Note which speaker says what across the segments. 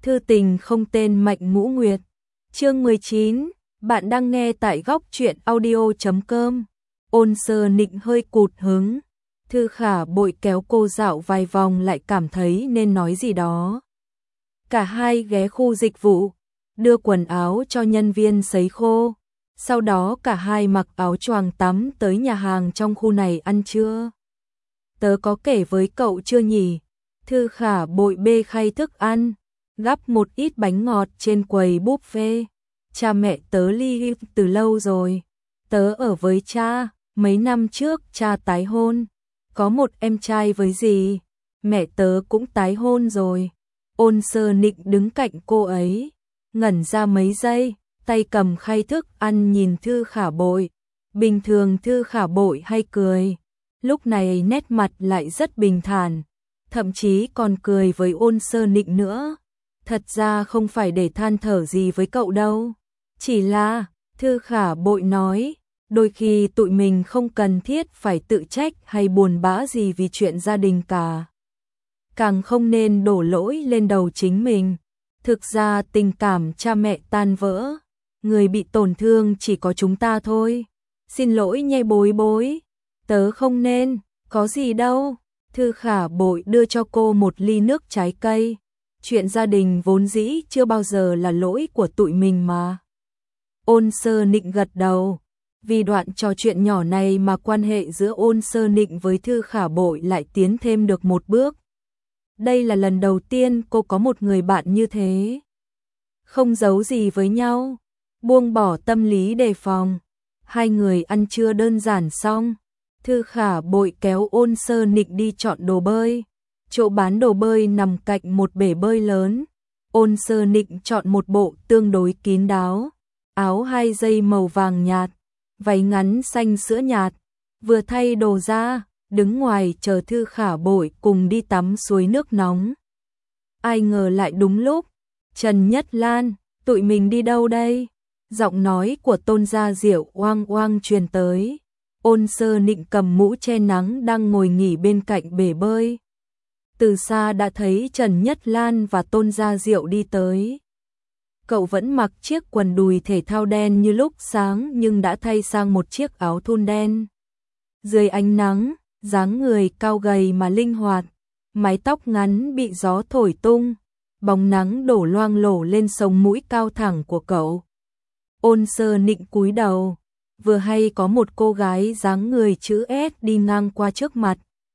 Speaker 1: Thư tình không tên Mạnh Ngũ Nguyệt. Chương 19, bạn đang nghe tại góc truyện audio.com. Ôn Sơ Nịnh hơi cụt hứng. Thư Khả Bội kéo cô dạo vài vòng lại cảm thấy nên nói gì đó. Cả hai ghé khu dịch vụ, đưa quần áo cho nhân viên sấy khô. Sau đó cả hai mặc áo choàng tắm tới nhà hàng trong khu này ăn trưa. Tớ có kể với cậu chưa nhỉ? Thư Khả Bội bê khay thức ăn, gắp một ít bánh ngọt trên quầy buffet. Cha mẹ tớ ly hôn từ lâu rồi. Tớ ở với cha, mấy năm trước cha tái hôn, có một em trai với dì. Mẹ tớ cũng tái hôn rồi. Ôn Sơ Nịnh đứng cạnh cô ấy, ngẩn ra mấy giây, tay cầm khay thức ăn nhìn Thư Khả Bội. Bình thường Thư Khả Bội hay cười, lúc này nét mặt lại rất bình thản, thậm chí còn cười với Ôn Sơ Nịnh nữa. Thật ra không phải để than thở gì với cậu đâu, chỉ là, Thư Khả Bội nói, đôi khi tụi mình không cần thiết phải tự trách hay buồn bã gì vì chuyện gia đình cả. Càng không nên đổ lỗi lên đầu chính mình. Thực ra tình cảm cha mẹ tan vỡ, người bị tổn thương chỉ có chúng ta thôi. Xin lỗi nhé bối bối, tớ không nên, có gì đâu. Thư Khả Bội đưa cho cô một ly nước trái cây. Chuyện gia đình vốn dĩ chưa bao giờ là lỗi của tụi mình mà. Ôn Sơ Nịnh gật đầu. Vì đoạn trò chuyện nhỏ này mà quan hệ giữa Ôn Sơ Nịnh với Thư Khả Bội lại tiến thêm được một bước. Đây là lần đầu tiên cô có một người bạn như thế. Không giấu gì với nhau, buông bỏ tâm lý đề phòng. Hai người ăn trưa đơn giản xong, Thư Khả Bội kéo Ôn Sơ Nịnh đi chọn đồ bơi. Chỗ bán đồ bơi nằm cạnh một bể bơi lớn. Ôn Sơ Nịnh chọn một bộ tương đối kín đáo, áo 2 dây màu vàng nhạt, váy ngắn xanh sữa nhạt. Vừa thay đồ ra, đứng ngoài chờ Thư Khả Bội cùng đi tắm suối nước nóng. Ai ngờ lại đúng lúc, Trần Nhất Lan, tụi mình đi đâu đây? Giọng nói của Tôn Gia Diệu oang oang truyền tới. Ôn Sơ Nịnh cầm mũ che nắng đang ngồi nghỉ bên cạnh bể bơi. Từ xa đã thấy Trần Nhất Lan và Tôn Gia Diệu đi tới. Cậu vẫn mặc chiếc quần đùi thể thao đen như lúc sáng nhưng đã thay sang một chiếc áo thun đen. Dưới ánh nắng, dáng người cao gầy mà linh hoạt, mái tóc ngắn bị gió thổi tung, bóng nắng đổ loang lổ lên sống mũi cao thẳng của cậu. Ôn Sơ Nịnh cúi đầu, vừa hay có một cô gái dáng người chữ S đi ngang qua trước mặt.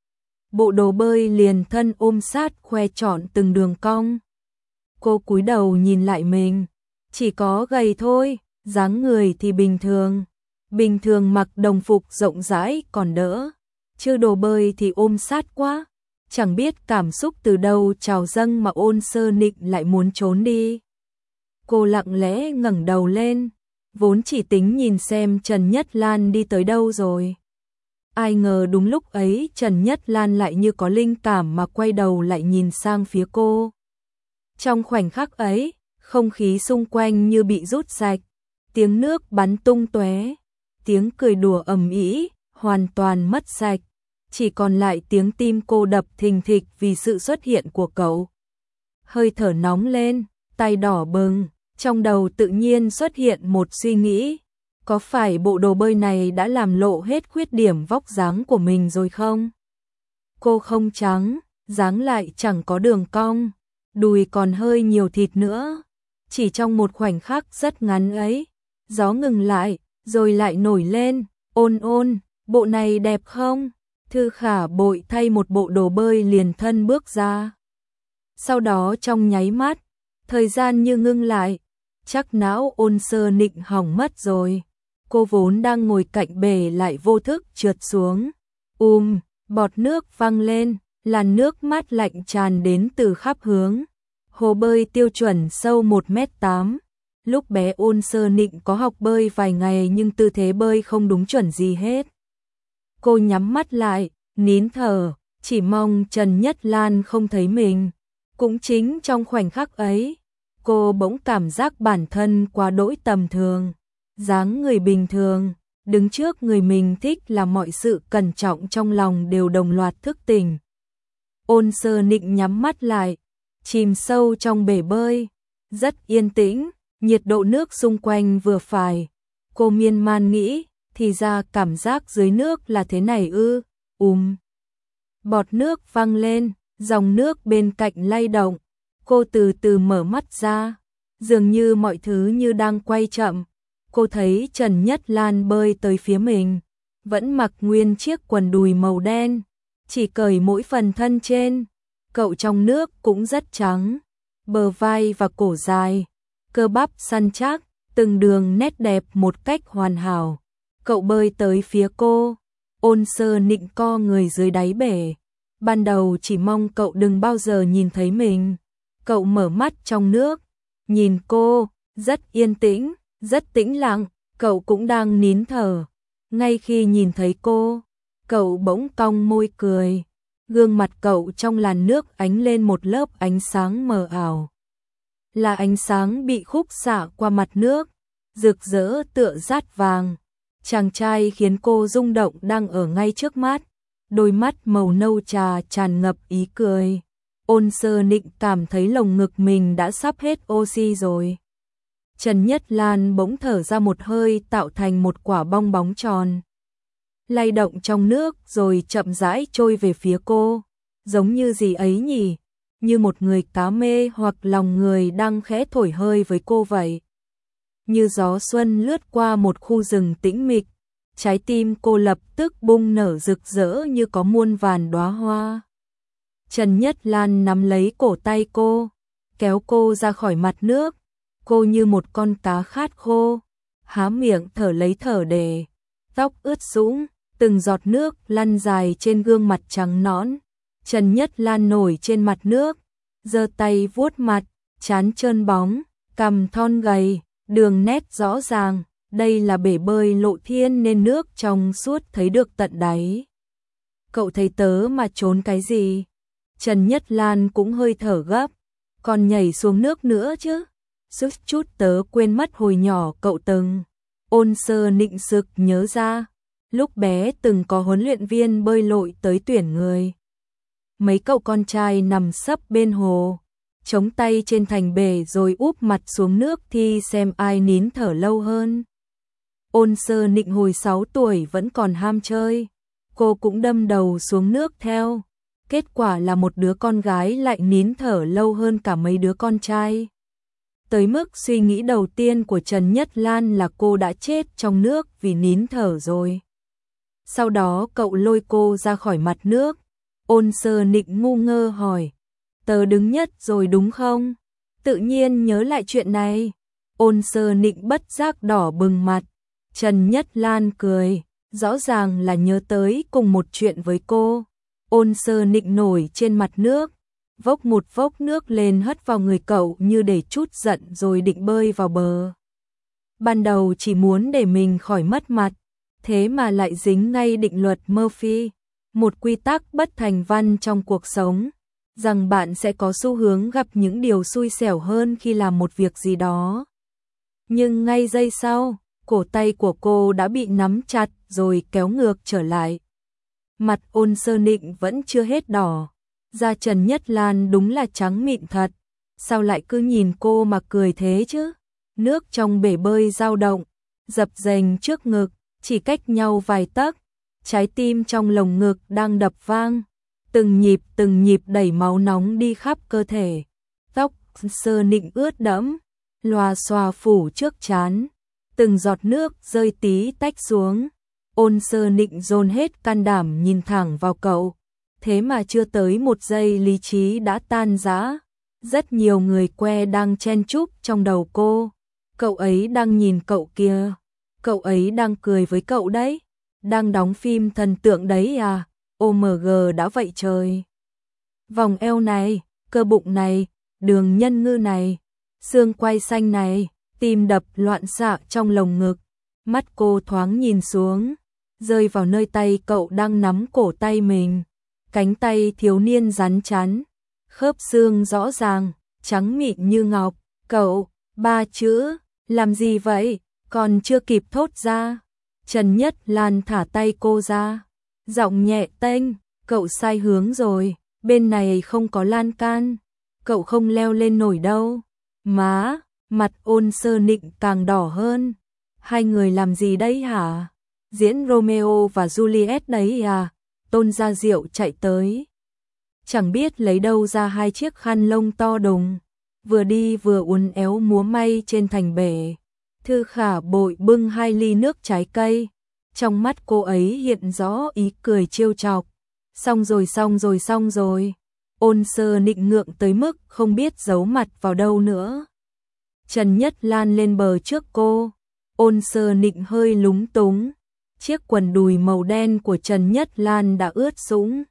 Speaker 1: Bộ đồ bơi liền thân ôm sát khoe trọn từng đường cong. Cô cúi đầu nhìn lại mình, chỉ có gầy thôi, dáng người thì bình thường. Bình thường mặc đồng phục rộng rãi còn đỡ, chứ đồ bơi thì ôm sát quá. Chẳng biết cảm xúc từ đâu trào dâng mà Ôn Sơ Nịnh lại muốn trốn đi. Cô lặng lẽ ngẩng đầu lên, vốn chỉ tính nhìn xem Trần Nhất Lan đi tới đâu rồi. Ai ngờ đúng lúc ấy Trần Nhất Lan lại như có linh cảm mà quay đầu lại nhìn sang phía cô. Trong khoảnh khắc ấy, không khí xung quanh như bị rút sạch, tiếng nước bắn tung tóe, tiếng cười đùa ầm ĩ hoàn toàn mất sạch, chỉ còn lại tiếng tim cô đập thình thịch vì sự xuất hiện của cậu. Hơi thở nóng lên, tay đỏ bừng, trong đầu tự nhiên xuất hiện một suy nghĩ. Có phải bộ đồ bơi này đã làm lộ hết khuyết điểm vóc dáng của mình rồi không? Cô không trắng, dáng lại chẳng có đường cong, đùi còn hơi nhiều thịt nữa. Chỉ trong một khoảnh khắc rất ngắn ấy, gió ngừng lại, rồi lại nổi lên. Ôn ôn, bộ này đẹp không? Thư Khả Bội thay một bộ đồ bơi liền thân bước ra. Sau đó trong nháy mắt, thời gian như ngưng lại, chắc não Ôn Sơ Nịnh hỏng mất rồi. Cô vốn đang ngồi cạnh bể lại vô thức trượt xuống. Bọt nước văng lên, làn nước mát lạnh tràn đến từ khắp hướng. Hồ bơi tiêu chuẩn sâu 1m8. Lúc bé Ôn Sơ Nịnh có học bơi vài ngày nhưng tư thế bơi không đúng chuẩn gì hết. Cô nhắm mắt lại, nín thở, chỉ mong Trần Nhất Lan không thấy mình. Cũng chính trong khoảnh khắc ấy, cô bỗng cảm giác bản thân quá đỗi tầm thường. Dáng người bình thường, đứng trước người mình thích là mọi sự cẩn trọng trong lòng đều đồng loạt thức tỉnh. Ôn Sơ Nịnh nhắm mắt lại, chìm sâu trong bể bơi, rất yên tĩnh, nhiệt độ nước xung quanh vừa phải. Cô miên man nghĩ, thì ra cảm giác dưới nước là thế này ư? Bọt nước văng lên, dòng nước bên cạnh lay động. Cô từ từ mở mắt ra, dường như mọi thứ như đang quay chậm. Cô thấy Trần Nhất Lan bơi tới phía mình, vẫn mặc nguyên chiếc quần đùi màu đen, chỉ cởi mỗi phần thân trên. Cậu trong nước cũng rất trắng, bờ vai và cổ dài, cơ bắp săn chắc, từng đường nét đẹp một cách hoàn hảo. Cậu bơi tới phía cô, Ôn Sơ Nịnh co người dưới đáy bể. Ban đầu chỉ mong cậu đừng bao giờ nhìn thấy mình. Cậu mở mắt trong nước, nhìn cô, rất yên tĩnh, rất tĩnh lặng, cậu cũng đang nín thở. Ngay khi nhìn thấy cô, cậu bỗng cong môi cười. Gương mặt cậu trong làn nước ánh lên một lớp ánh sáng mờ ảo. Là ánh sáng bị khúc xạ qua mặt nước, rực rỡ tựa dát vàng. Chàng trai khiến cô rung động đang ở ngay trước mắt, đôi mắt màu nâu trà tràn ngập ý cười. Ôn Sơ Nịnh cảm thấy lồng ngực mình đã sắp hết oxy rồi. Trần Nhất Lan bỗng thở ra một hơi tạo thành một quả bong bóng tròn, lay động trong nước rồi chậm rãi trôi về phía cô. Giống như gì ấy nhỉ? Như một người cá mê hoặc lòng người đang khẽ thổi hơi với cô vậy. Như gió xuân lướt qua một khu rừng tĩnh mịch, trái tim cô lập tức bung nở rực rỡ như có muôn vàn đóa hoa. Trần Nhất Lan nắm lấy cổ tay cô, kéo cô ra khỏi mặt nước. Cô như một con cá khát khô, há miệng thở lấy thở để. Tóc ướt sũng, từng giọt nước lăn dài trên gương mặt trắng nõn. Trần Nhất Lan nổi trên mặt nước, giơ tay vuốt mặt, trán trơn bóng, cằm thon gầy, đường nét rõ ràng. Đây là bể bơi lộ thiên nên nước trong suốt thấy được tận đáy. Cậu thấy tớ mà trốn cái gì? Trần Nhất Lan cũng hơi thở gấp. Còn nhảy xuống nước nữa chứ? Suýt chút tớ quên mất hồi nhỏ cậu từng. Ôn Sơ Nịnh sực nhớ ra, lúc bé từng có huấn luyện viên bơi lội tới tuyển người. Mấy cậu con trai nằm sấp bên hồ, chống tay trên thành bể rồi úp mặt xuống nước thì xem ai nín thở lâu hơn. Ôn Sơ Nịnh hồi 6 tuổi vẫn còn ham chơi, cô cũng đâm đầu xuống nước theo. Kết quả là một đứa con gái lại nín thở lâu hơn cả mấy đứa con trai. Tới mức suy nghĩ đầu tiên của Trần Nhất Lan là cô đã chết trong nước vì nín thở rồi. Sau đó cậu lôi cô ra khỏi mặt nước. Ôn Sơ Nịnh ngu ngơ hỏi, tớ đứng nhất rồi đúng không? Tự nhiên nhớ lại chuyện này. Ôn Sơ Nịnh bất giác đỏ bừng mặt. Trần Nhất Lan cười, rõ ràng là nhớ tới cùng một chuyện với cô. Ôn Sơ Nịnh nổi trên mặt nước, vốc một vốc nước lên hất vào người cậu như để trút giận rồi định bơi vào bờ. Ban đầu chỉ muốn để mình khỏi mất mặt, thế mà lại dính ngay định luật Murphy, một quy tắc bất thành văn trong cuộc sống, rằng bạn sẽ có xu hướng gặp những điều xui xẻo hơn khi làm một việc gì đó. Nhưng ngay giây sau, cổ tay của cô đã bị nắm chặt rồi kéo ngược trở lại. Mặt Ôn Sơ Nịnh vẫn chưa hết đỏ. Da Trần Nhất Lan đúng là trắng mịn thật. Sao lại cứ nhìn cô mà cười thế chứ? Nước trong bể bơi dao động, dập dềnh trước ngực, chỉ cách nhau vài tấc. Trái tim trong lồng ngực đang đập vang, từng nhịp đẩy máu nóng đi khắp cơ thể. Tóc Sơ Nịnh ướt đẫm, lòa xòa phủ trước trán, từng giọt nước rơi tí tách xuống. Ôn Sơ Nịnh dồn hết can đảm nhìn thẳng vào cậu, thế mà chưa tới một giây lý trí đã tan rã. Rất nhiều người que đang chen chúc trong đầu cô. Cậu ấy đang nhìn cậu kìa, cậu ấy đang cười với cậu đấy, đang đóng phim thần tượng đấy à. OMG đã vậy trời. Vòng eo này, cơ bụng này, đường nhân ngư này, xương quai xanh này, tim đập loạn xạ trong lồng ngực. Mắt cô thoáng nhìn xuống, rơi vào nơi tay cậu đang nắm cổ tay mình. Cánh tay thiếu niên rắn chắn, khớp xương rõ ràng, trắng mịn như ngọc. Cậu, 3 chữ, làm gì vậy? Còn chưa kịp thốt ra, Trần Nhất Lan thả tay cô ra, giọng nhẹ tênh, cậu sai hướng rồi, bên này không có lan can. cậu không leo lên nổi đâu. Má, mặt Ôn Sơ Nịnh càng đỏ hơn. Hai người làm gì đấy hả? Diễn Romeo và Juliet đấy à? Tôn Gia Diệu chạy tới. Chẳng biết lấy đâu ra hai chiếc khăn lông to đùng, vừa đi vừa uốn éo múa may trên thành bể. Thư Khả Bội bưng 2 ly nước trái cây. Trong mắt cô ấy hiện rõ ý cười trêu chọc. Xong rồi. Ôn Sơ Nịnh ngượng tới mức không biết giấu mặt vào đâu nữa. Trần Nhất Lan lên bờ trước cô. Ôn Sơ Nịnh hơi lúng túng. Chiếc quần đùi màu đen của Trần Nhất Lan đã ướt sũng.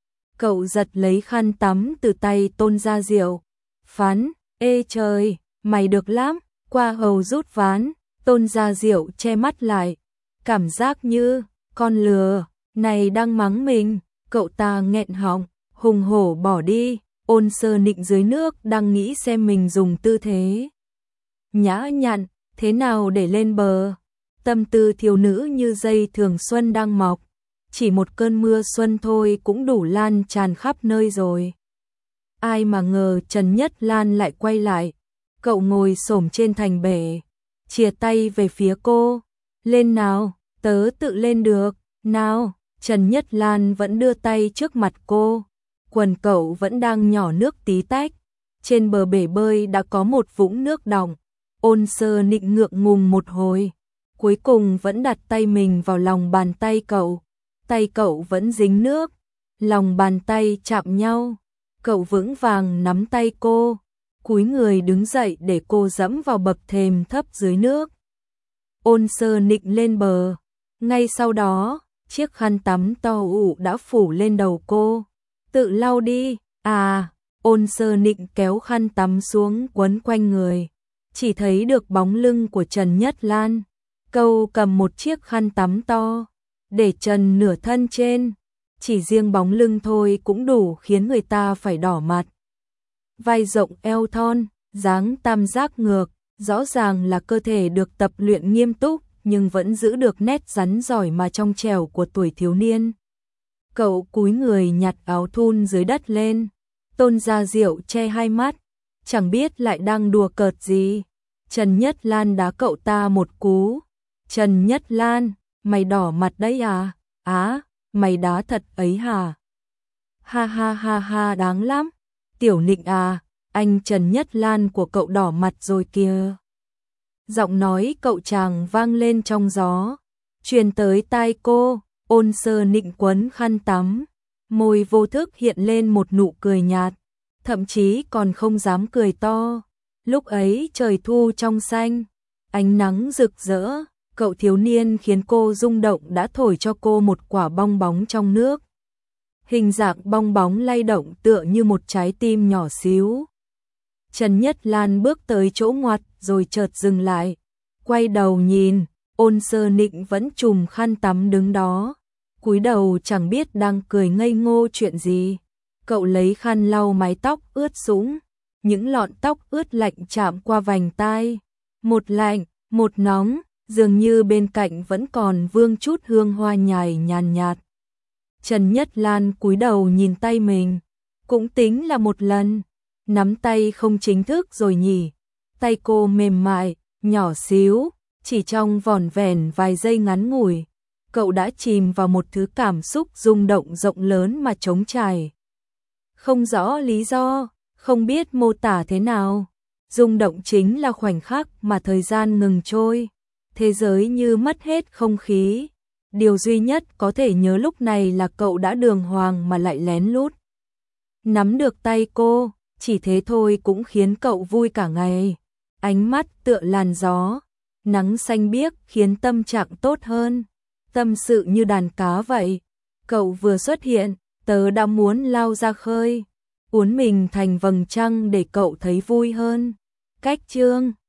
Speaker 1: Cậu giật lấy khăn tắm từ tay Tôn Gia Diệu. Phán, ê trời, mày được lắm. Qua hầu rút ván, Tôn Gia Diệu che mắt lại. Cảm giác như, con lừa, này đang mắng mình. Cậu ta nghẹn họng, hùng hổ bỏ đi. Ôn Sơ Nịnh dưới nước đang nghĩ xem mình dùng tư thế nhã nhặn, thế nào để lên bờ. Tâm tư thiếu nữ như dây thường xuân đang mọc. Chỉ một cơn mưa xuân thôi cũng đủ lan tràn khắp nơi rồi. Ai mà ngờ Trần Nhất Lan lại quay lại. Cậu ngồi xổm trên thành bể, chìa tay về phía cô. Lên nào, tớ tự lên được, nào. Trần Nhất Lan vẫn đưa tay trước mặt cô. Quần cậu vẫn đang nhỏ nước tí tách. Trên bờ bể bơi đã có một vũng nước đọng. Ôn Sơ Nịnh ngượng ngùng một hồi, cuối cùng vẫn đặt tay mình vào lòng bàn tay cậu. Tay cậu vẫn dính nước, lòng bàn tay chạm nhau. Cậu vững vàng nắm tay cô, cúi người đứng dậy để cô dẫm vào bậc thềm thấp dưới nước. Ôn Sơ Nịnh lên bờ, ngay sau đó, chiếc khăn tắm to ụ đã phủ lên đầu cô. Tự lau đi, à. Ôn Sơ Nịnh kéo khăn tắm xuống quấn quanh người, chỉ thấy được bóng lưng của Trần Nhất Lan. Cậu cầm một chiếc khăn tắm to, để trần nửa thân trên. Chỉ riêng bóng lưng thôi cũng đủ khiến người ta phải đỏ mặt. Vai rộng eo thon, dáng tam giác ngược, rõ ràng là cơ thể được tập luyện nghiêm túc, nhưng vẫn giữ được nét rắn giỏi mà trong trẻo của tuổi thiếu niên. Cậu cúi người nhặt áo thun dưới đất lên. Tôn Gia Diệu che hai mắt, chẳng biết lại đang đùa cợt gì. Trần Nhất Lan đá cậu ta một cú. Trần Nhất Lan, mày đỏ mặt đấy à? Á, mày đá thật ấy hả? Ha ha ha ha, đáng lắm. Tiểu Nịnh à, anh Trần Nhất Lan của cậu đỏ mặt rồi kìa. Giọng nói cậu chàng vang lên trong gió, truyền tới tai cô. Ôn Sơ Nịnh quấn khăn tắm, môi vô thức hiện lên một nụ cười nhạt, thậm chí còn không dám cười to. Lúc ấy trời thu trong xanh, ánh nắng rực rỡ, cậu thiếu niên khiến cô rung động đã thổi cho cô một quả bong bóng trong nước. Hình dạng bong bóng lay động tựa như một trái tim nhỏ xíu. Trần Nhất Lan bước tới chỗ ngoặt rồi chợt dừng lại, quay đầu nhìn. Ôn Sơ Nịnh vẫn trùm khăn tắm đứng đó, cúi đầu chẳng biết đang cười ngây ngô chuyện gì. Cậu lấy khăn lau mái tóc ướt sũng, những lọn tóc ướt lạnh chạm qua vành tai. Một lạnh, một nóng, dường như bên cạnh vẫn còn vương chút hương hoa nhài nhàn nhạt. Trần Nhất Lan cúi đầu nhìn tay mình, cũng tính là một lần, nắm tay không chính thức rồi nhỉ. Tay cô mềm mại, nhỏ xíu, chỉ trong vỏn vẹn vài giây ngắn ngủi, cậu đã chìm vào một thứ cảm xúc rung động rộng lớn mà trống trải. Không rõ lý do, không biết mô tả thế nào. Rung động chính là khoảnh khắc mà thời gian ngừng trôi, thế giới như mất hết không khí. Điều duy nhất có thể nhớ lúc này là cậu đã đường hoàng mà lại lén lút nắm được tay cô, chỉ thế thôi cũng khiến cậu vui cả ngày. Ánh mắt tựa làn gió, nắng xanh biếc khiến tâm trạng tốt hơn. Tâm sự như đàn cá vậy. Cậu vừa xuất hiện, tớ đã muốn lao ra khơi, uốn mình thành vầng trăng để cậu thấy vui hơn. Cách chương